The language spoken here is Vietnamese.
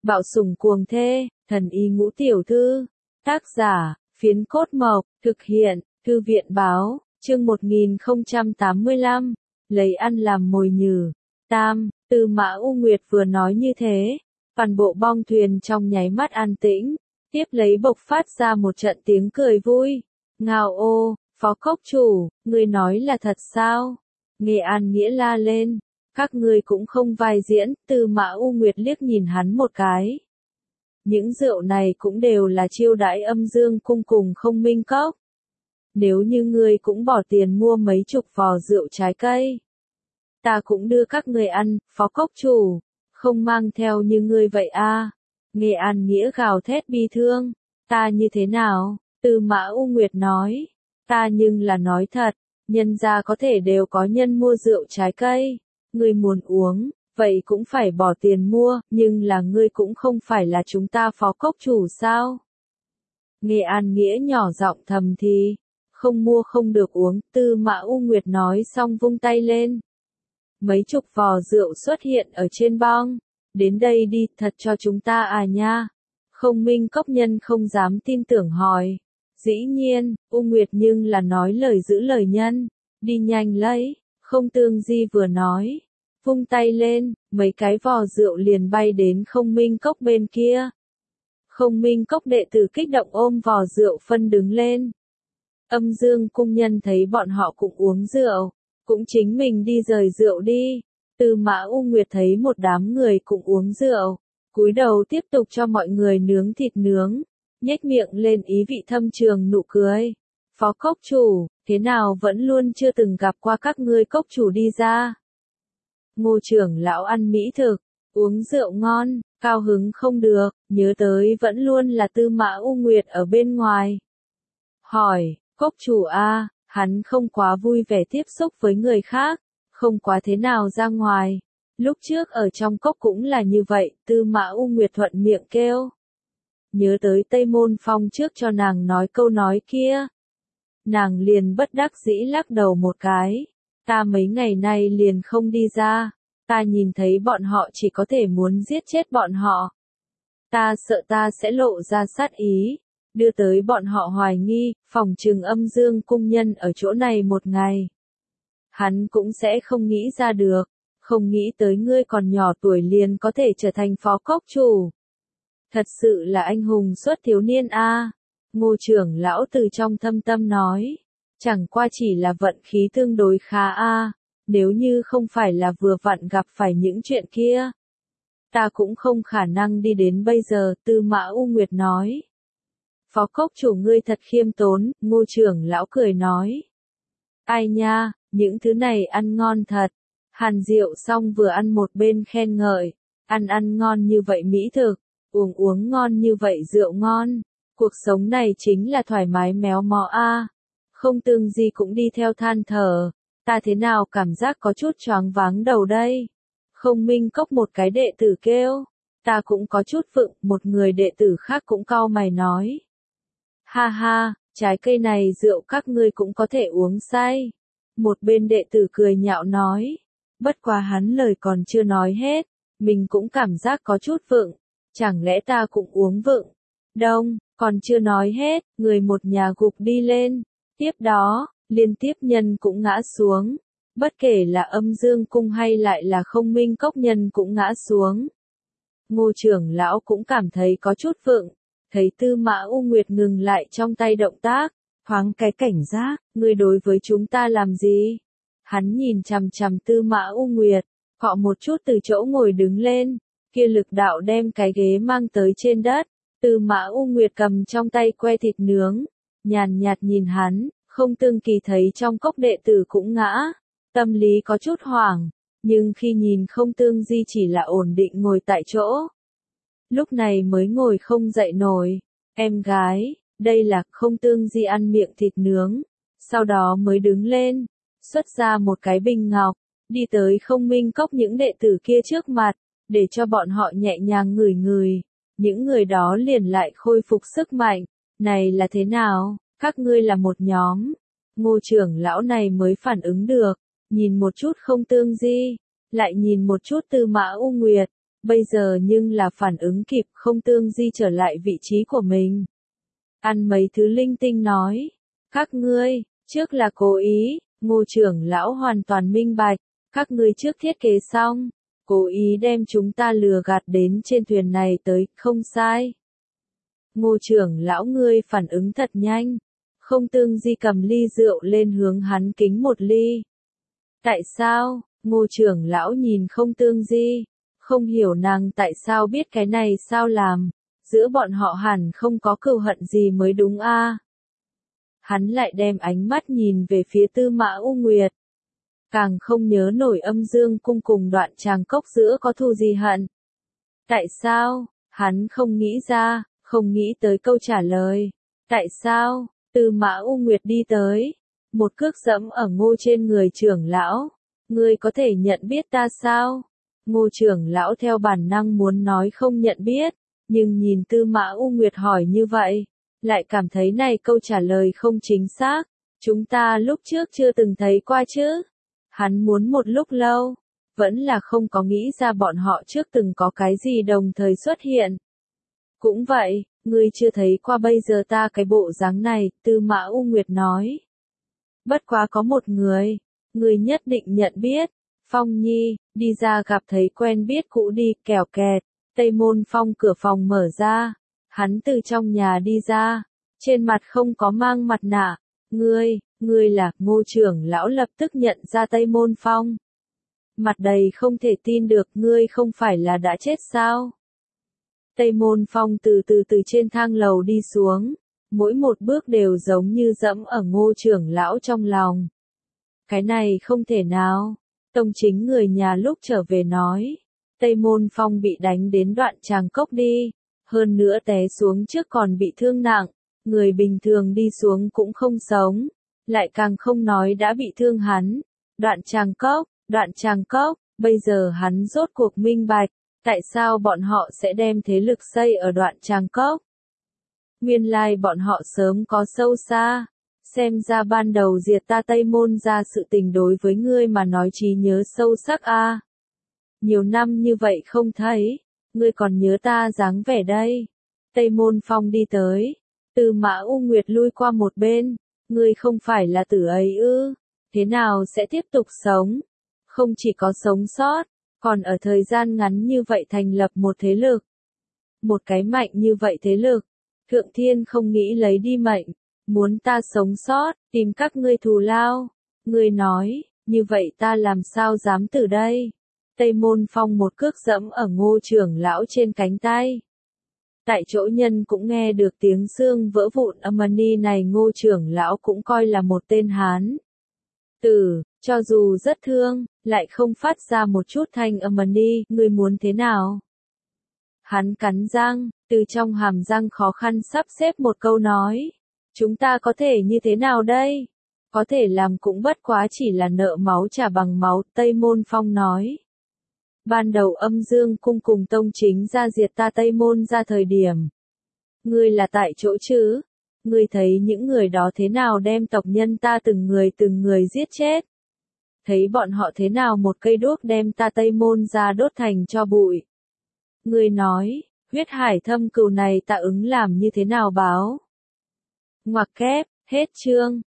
Bạo sủng cuồng thê, thần y ngũ tiểu thư. Tác giả, Phiến Cốt Mộc, thực hiện, Thư viện báo, chương 1085, lấy ăn làm mồi nhử. Tam, Tư Mã U Nguyệt vừa nói như thế, toàn bộ bong thuyền trong nháy mắt an tĩnh, tiếp lấy bộc phát ra một trận tiếng cười vui. Ngao ô, Phó Cốc Chủ, ngươi nói là thật sao? Nghe An Nghĩa la lên, các ngươi cũng không vai diễn, Tư Mã U Nguyệt liếc nhìn hắn một cái. Những rượu này cũng đều là chiêu đãi Âm Dương Cung cùng Không Minh Cốc. Nếu như ngươi cũng bỏ tiền mua mấy chục vò rượu trái cây, ta cũng đưa các ngươi ăn, Phó Cốc Chủ, không mang theo như ngươi vậy a. Nghe An Nghĩa gào thét bi thương, ta như thế nào? Tư Mã U Nguyệt nói, ta nhưng là nói thật, nhân gia có thể đều có nhân mua rượu trái cây, ngươi muốn uống, vậy cũng phải bỏ tiền mua, nhưng là ngươi cũng không phải là chúng ta Phó Cốc Chủ sao? Nghe An Nghĩa nhỏ giọng thầm thì, không mua không được uống, Tư Mã U Nguyệt nói xong vung tay lên. Mấy chục vò rượu xuất hiện ở trên bong, đến đây đi, thật cho chúng ta à nha? Không Minh Cốc nhân không dám tin tưởng hỏi. Dĩ nhiên, U Nguyệt nhưng là nói lời giữ lời nhân, đi nhanh lấy, Không Tương Di vừa nói, vung tay lên, mấy cái vò rượu liền bay đến Không Minh Cốc bên kia. Không Minh Cốc đệ tử kích động ôm vò rượu phân đứng lên. Âm Dương cung nhân thấy bọn họ cũng uống rượu, cũng chính mình đi rời rượu đi. Tư Mã U Nguyệt thấy một đám người cũng uống rượu, cúi đầu tiếp tục cho mọi người nướng thịt nướng, nhếch miệng lên ý vị thâm trường nụ cười. Phó Cốc Chủ, thế nào vẫn luôn chưa từng gặp qua các ngươi Cốc Chủ đi ra. Ngô trưởng lão ăn mỹ thực, uống rượu ngon, cao hứng không được, nhớ tới vẫn luôn là Tư Mã U Nguyệt ở bên ngoài. Hỏi, Cốc Chủ a, hắn không quá vui vẻ tiếp xúc với người khác, không quá thế nào ra ngoài. Lúc trước ở trong cốc cũng là như vậy, Tư Mã U Nguyệt thuận miệng kêu. Nhớ tới Tây Môn Phong trước cho nàng nói câu nói kia. Nàng liền bất đắc dĩ lắc đầu một cái. Ta mấy ngày nay liền không đi ra. Ta nhìn thấy bọn họ chỉ có thể muốn giết chết bọn họ. Ta sợ ta sẽ lộ ra sát ý, đưa tới bọn họ hoài nghi, phòng trừng Âm Dương cung nhân ở chỗ này một ngày. Hắn cũng sẽ không nghĩ ra được, không nghĩ tới ngươi còn nhỏ tuổi liền có thể trở thành Phó Cốc Chủ. Thật sự là anh hùng xuất thiếu niên a. Ngô trưởng lão từ trong thâm tâm nói, chẳng qua chỉ là vận khí tương đối khá a, nếu như không phải là vừa vặn gặp phải những chuyện kia, ta cũng không khả năng đi đến bây giờ, Tư Mã U Nguyệt nói. Phó Cốc Chủ ngươi thật khiêm tốn, Ngô trưởng lão cười nói. Ai nha, những thứ này ăn ngon thật. Hàn Diệu xong vừa ăn một bên khen ngợi, ăn ngon như vậy mỹ thực, uống ngon như vậy rượu ngon, cuộc sống này chính là thoải mái méo mó a. Không Tương Di cũng đi theo than thở, ta thế nào cảm giác có chút choáng váng đầu đây. Không Minh Cốc một cái đệ tử kêu, ta cũng có chút vựng, một người đệ tử khác cũng cau mày nói. Ha ha, trái cây này rượu các ngươi cũng có thể uống say. Một bên đệ tử cười nhạo nói. Bất quá hắn lời còn chưa nói hết, mình cũng cảm giác có chút vựng, chẳng lẽ ta cũng uống vựng. Đông, còn chưa nói hết, người một nhà gục đi lên, tiếp đó, liên tiếp nhân cũng ngã xuống, bất kể là Âm Dương cung hay lại là Không Minh Cốc nhân cũng ngã xuống. Ngô trưởng lão cũng cảm thấy có chút vựng, thấy Tư Mã U Nguyệt ngừng lại trong tay động tác, thoáng cái cảnh giác, ngươi đối với chúng ta làm gì? Hắn nhìn chằm chằm Tư Mã U Nguyệt, cọ một chút từ chỗ ngồi đứng lên, kia lực đạo đem cái ghế mang tới trên đất, Tư Mã U Nguyệt cầm trong tay que thịt nướng, nhàn nhạt nhìn hắn, Không Tương Kỳ thấy trong cốc đệ tử cũng ngã, tâm lý có chút hoảng, nhưng khi nhìn Không Tương Di chỉ là ổn định ngồi tại chỗ. Lúc này mới ngồi không dậy nổi, em gái, đây là Không Tương Di ăn miệng thịt nướng, sau đó mới đứng lên, xuất ra một cái bình ngọc, đi tới Không Minh Cốc những đệ tử kia trước mặt, để cho bọn họ nhẹ nhàng ngửi ngửi, những người đó liền lại khôi phục sức mạnh, này là thế nào, các ngươi là một nhóm. Ngô trưởng lão này mới phản ứng được, nhìn một chút Không Tương Di, lại nhìn một chút Tư Mã U Nguyệt, bây giờ nhưng là phản ứng kịp không tương di trở lại vị trí của mình. Ăn mấy thứ linh tinh nói, các ngươi, trước là cố ý, Ngô trưởng lão hoàn toàn minh bạch, các ngươi trước thiết kế xong, cố ý đem chúng ta lừa gạt đến trên thuyền này tới, không sai. Ngô trưởng lão ngươi phản ứng thật nhanh, không tương di cầm ly rượu lên hướng hắn kính một ly. Tại sao? Ngô trưởng lão nhìn không tương di, không hiểu nàng tại sao biết cái này sao làm, giữa bọn họ hẳn không có cừu hận gì mới đúng a. Hắn lại đem ánh mắt nhìn về phía Tư Mã U Nguyệt. Càng không nhớ nổi Âm Dương cung cùng Đoạn Tràng Cốc giữa có thù gì hận. Tại sao? Hắn không nghĩ ra, không nghĩ tới câu trả lời. Tại sao? Tư Mã U Nguyệt đi tới, một cước dẫm ở Ngô trên người trưởng lão. Ngươi có thể nhận biết ta sao? Ngô trưởng lão theo bản năng muốn nói không nhận biết, nhưng nhìn Tư Mã U Nguyệt hỏi như vậy, lại cảm thấy này câu trả lời không chính xác. Chúng ta lúc trước chưa từng thấy qua chứ? Hắn muốn một lúc lâu, vẫn là không có nghĩ ra bọn họ trước từng có cái gì đồng thời xuất hiện. Cũng vậy, ngươi chưa thấy qua bây giờ ta cái bộ dáng này, Tư Mã U Nguyệt nói. Bất quá có một người, ngươi nhất định nhận biết, Phong Nhi, đi ra gặp thấy quen biết cũ đi, kẻo kẹt, Tây Môn Phong cửa phòng mở ra, hắn từ trong nhà đi ra, trên mặt không có mang mặt nạ, ngươi là, Ngô trưởng lão lập tức nhận ra Tây Môn Phong. Mặt đầy không thể tin được, ngươi không phải là đã chết sao? Tây Môn Phong từ từ trên thang lầu đi xuống, mỗi một bước đều giống như dẫm ở Ngô trưởng lão trong lòng. Cái này không thể nào, Tông Chính người nhà lúc trở về nói, Tây Môn Phong bị đánh đến Đoạn Tràng Cốc đi, hơn nữa té xuống trước còn bị thương nặng, người bình thường đi xuống cũng không sống, lại càng không nói đã bị thương hắn. Đoạn Tràng Cốc, bây giờ hắn rốt cuộc minh bạch, tại sao bọn họ sẽ đem thế lực xây ở Đoạn Tràng Cốc. Nguyên lai bọn họ sớm có sâu xa, xem ra ban đầu diệt ta Tây Môn ra sự tình đối với ngươi mà nói trí nhớ sâu sắc a. Nhiều năm như vậy không thấy, ngươi còn nhớ ta dáng vẻ đây. Tây Môn Phong đi tới, Tư Mã U Nguyệt lui qua một bên, ngươi không phải là tử ấy ư, thế nào sẽ tiếp tục sống? Không chỉ có sống sót, còn ở thời gian ngắn như vậy thành lập một thế lực. Một cái mạnh như vậy thế lực, Thượng Thiên không nghĩ lấy đi mệnh, muốn ta sống sót, tìm các ngươi thù lao. Ngươi nói, như vậy ta làm sao dám từ đây? Tây Môn Phong một cước dẫm ở Ngô trưởng lão trên cánh tay. Tại chỗ nhân cũng nghe được tiếng xương vỡ vụn, âm ni này Ngô trưởng lão cũng coi là một tên Hán tử, cho dù rất thương, lại không phát ra một chút thanh âm ni, ngươi muốn thế nào? Hắn cắn răng, từ trong hàm răng khó khăn sắp xếp một câu nói. Chúng ta có thể như thế nào đây? Có thể làm cũng bất quá chỉ là nợ máu trả bằng máu, Tây Môn Phong nói. Ban đầu Âm Dương cung cùng Tông Chính ra diệt ta Tây Môn ra thời điểm. Ngươi là tại chỗ chứ? Ngươi thấy những người đó thế nào đem tộc nhân ta từng người giết chết? Thấy bọn họ thế nào một cây đuốc đem ta Tây Môn ra đốt thành cho bụi? Ngươi nói, huyết hải thâm cừu này ta ứng làm như thế nào báo? Ngoặc kép, hết chương.